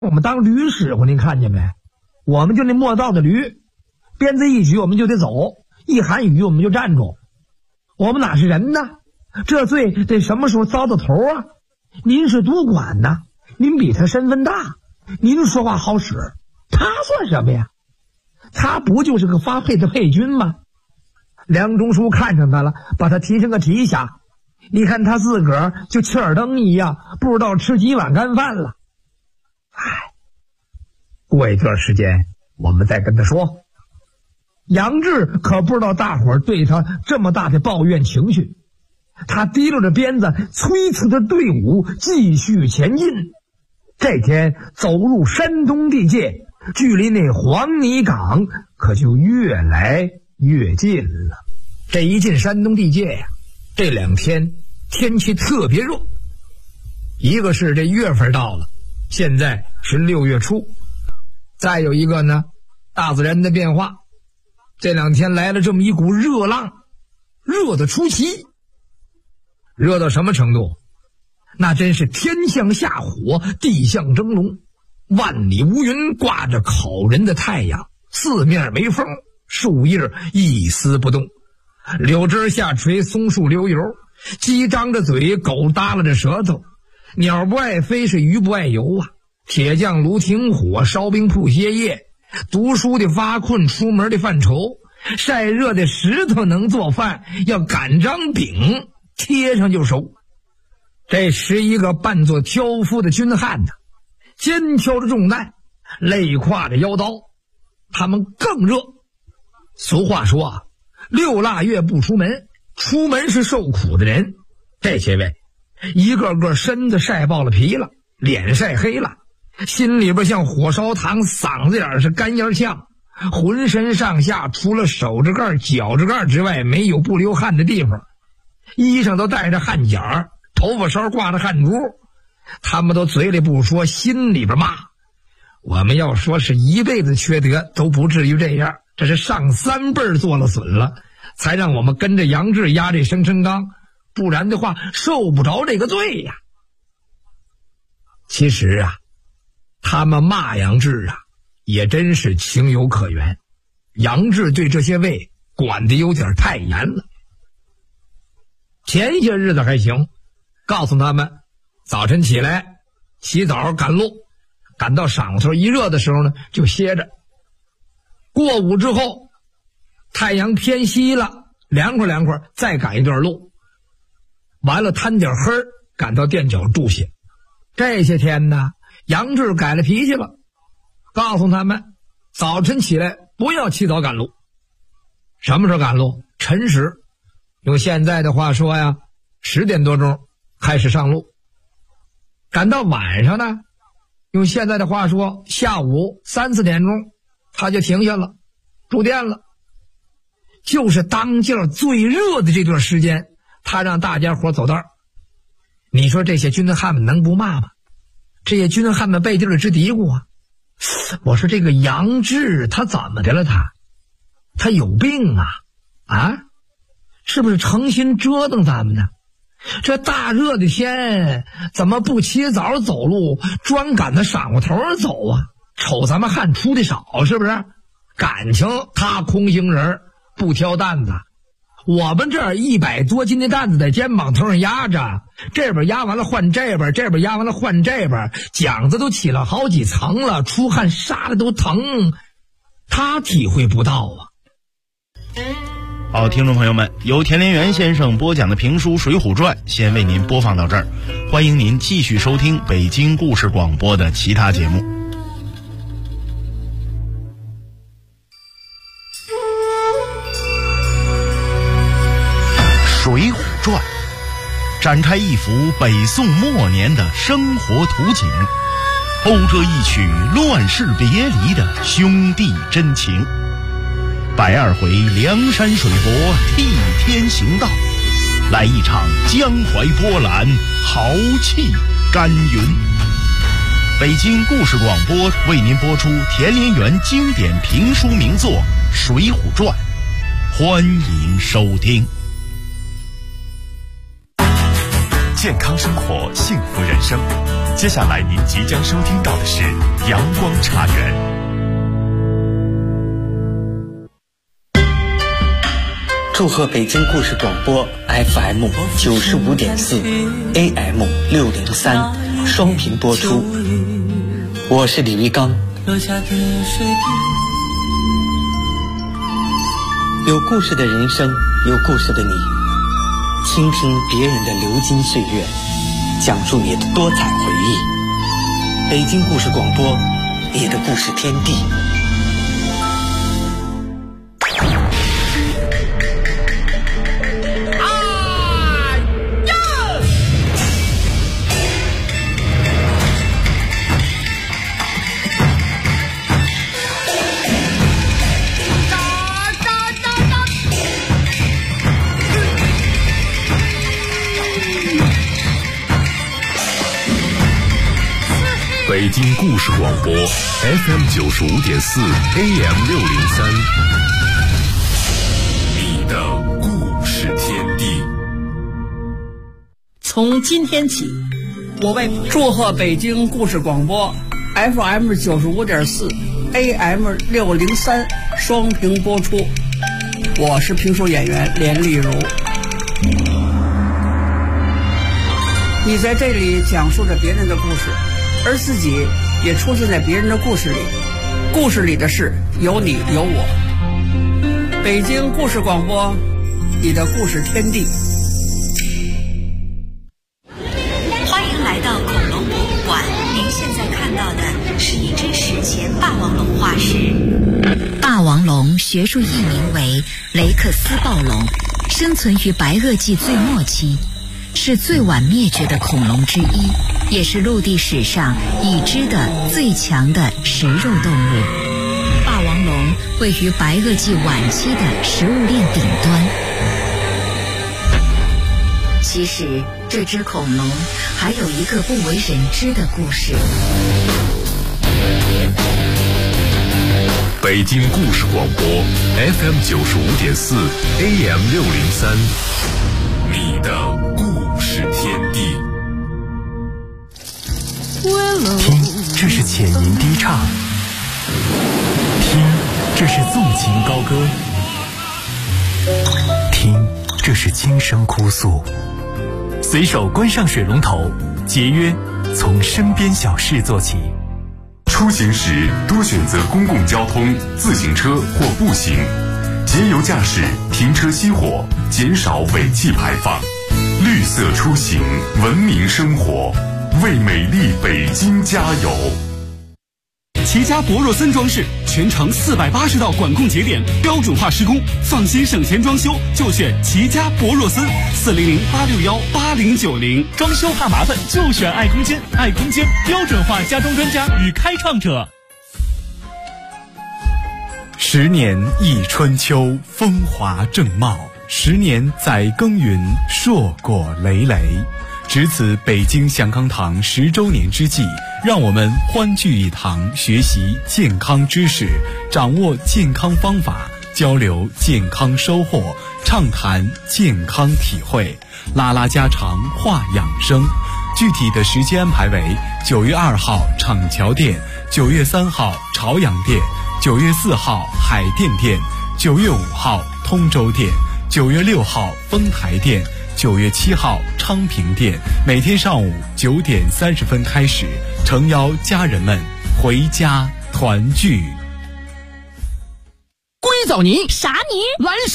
我们当驴使唤，您看见没？我们就那磨道的驴，鞭子一举我们就得走，一喊雨我们就站住。我们哪是人呢？这罪得什么时候遭到头啊？您是督管呢，您比他身份大，您说话好使，他算什么呀？他不就是个发配的配军吗？梁中书看上他了，把他提升个提辖。你看他自个儿就切尔登一样，不知道吃几碗干饭了。过一段时间我们再跟他说。杨志可不知道大伙儿对他这么大的抱怨情绪，他提溜着鞭子催促着队伍继续前进。这天走入山东地界，距离那黄泥岗可就越来越近了。这一进山东地界呀，这2天天气特别热。一个是这月份到了，现在是6月初。再有一个呢，大自然的变化，这2天来了这么一股热浪，热得出奇。热到什么程度？那真是天向下火，地向蒸笼，万里无云，挂着烤人的太阳，四面没风，树叶一丝不动，柳枝下垂，松树流油，鸡张着嘴，狗耷拉着舌头，鸟不爱飞，是鱼不爱游啊。铁匠炉停火，烧冰铺歇业，读书的发困，出门的犯愁，晒热的石头能做饭，要擀张饼贴上就熟。这11个扮作挑夫的军汉呢，肩挑着重担，累挎着腰刀，他们更热。俗话说啊，6腊月不出门，出门是受苦的人。这些位一个个身子晒爆了皮了，脸晒黑了，心里边像火烧膛，嗓子眼是干烟呛，浑身上下除了手指盖脚趾盖之外没有不流汗的地方，衣裳都带着汗甲，头发梢挂着汗珠。他们都嘴里不说，心里边骂。我们要说是一辈子缺德都不至于这样，这是上3辈做了损了，才让我们跟着杨志压这生辰纲，不然的话受不着这个罪呀。其实啊，他们骂杨志啊也真是情有可原，杨志对这些位管得有点太严了。前些日子还行，告诉他们早晨起来洗澡赶路，赶到晌午头一热的时候呢就歇着，过午之后太阳偏西了，凉快凉快再赶一段路，完了摊点黑赶到垫脚住下。这些天呢，杨志改了脾气了，告诉他们早晨起来不要起早赶路。什么时候赶路？晨时，用现在的话说呀，10点多钟开始上路。赶到晚上呢，用现在的话说，下午3、4点钟他就停下了，住店了。就是当劲儿最热的这段时间，他让大家伙走道。你说这些军汉们能不骂吗？这些军汉们背地里直嘀咕啊，我说这个杨志他怎么的了？他有病啊？是不是诚心折腾咱们呢？这大热的天怎么不起早走路，专赶到晌午头走啊？瞅咱们汗出的少，是不是？感情他空心人不挑担子，我们这儿100多斤的担子在肩膀头上压着，这边压完了换这边，这边压完了换这边，桨子都起了好几层了，出汗杀的都疼，他体会不到啊。 好，听众朋友们，由田连元先生播讲的评书《水浒传》先为您播放到这儿，欢迎您继续收听北京故事广播的其他节目。《水浒传》展开一幅北宋末年的生活图景，勾勒一曲乱世别离的兄弟真情。102回梁山水泊替天行道，来一场江淮波澜，豪气干云。北京故事广播为您播出田连元经典评书名作《水浒传》，欢迎收听。 健康生活，幸福人生。 接下来您即将收听到的是阳光茶园。 祝贺北京故事广播 FM 95.4 AM 603双频播出，我是李玉刚。有故事的人生，有故事的你，倾听别人的流金岁月，讲述你的多彩回忆。北京故事广播，你的故事天地。 北京故事广播 FM 95.4 AM 603，你的故事天地。 从今天起，我为祝贺北京故事广播 FM 95.4 AM 603双屏播出。我是评书演员连丽如。你在这里讲述着别人的故事，而自己也出现在别人的故事里，故事里的事有你有我。北京故事广播，你的故事天地。 欢迎来到恐龙博物馆，您现在看到的是一只史前霸王龙化石。霸王龙学术译名为雷克斯暴龙，生存于白垩纪最末期，是最晚灭绝的恐龙之一，也是陆地史上已知的最强的食肉动物。霸王龙位于白垩纪晚期的食物链顶端。其实这只恐龙还有一个不为人知的故事。 北京故事广播 FM 95.4 AM 603，你的故事天地。 听，这是浅吟低唱；听，这是纵情高歌；听，这是轻声哭诉。随手关上水龙头，节约从身边小事做起。 出行时多选择公共交通、自行车或步行，节油驾驶，停车熄火，减少尾气排放。绿色出行，文明生活，为美丽北京加油！ 齐家博若森装饰全程480道管控节点，标准化施工，放心省钱装修就选齐家博若森，400-861-8090。 装修怕麻烦就选爱空间，爱空间标准化家装专家与开创者。 10年忆春秋，风华正茂；10年载耕耘，硕果累累。值此北京祥康堂10周年之际，让我们欢聚一堂，学习健康知识，掌握健康方法，交流健康收获，畅谈健康体会，拉拉家常话养生。具体的时间安排为9月2号厂桥店，9月3号朝阳店，9月4号海淀店，9月5号通州店，9月6号丰台店，9月7号昌平店，每天上午9点30分开始，诚邀家人们回家团聚。 硅藻泥啥泥？ 蓝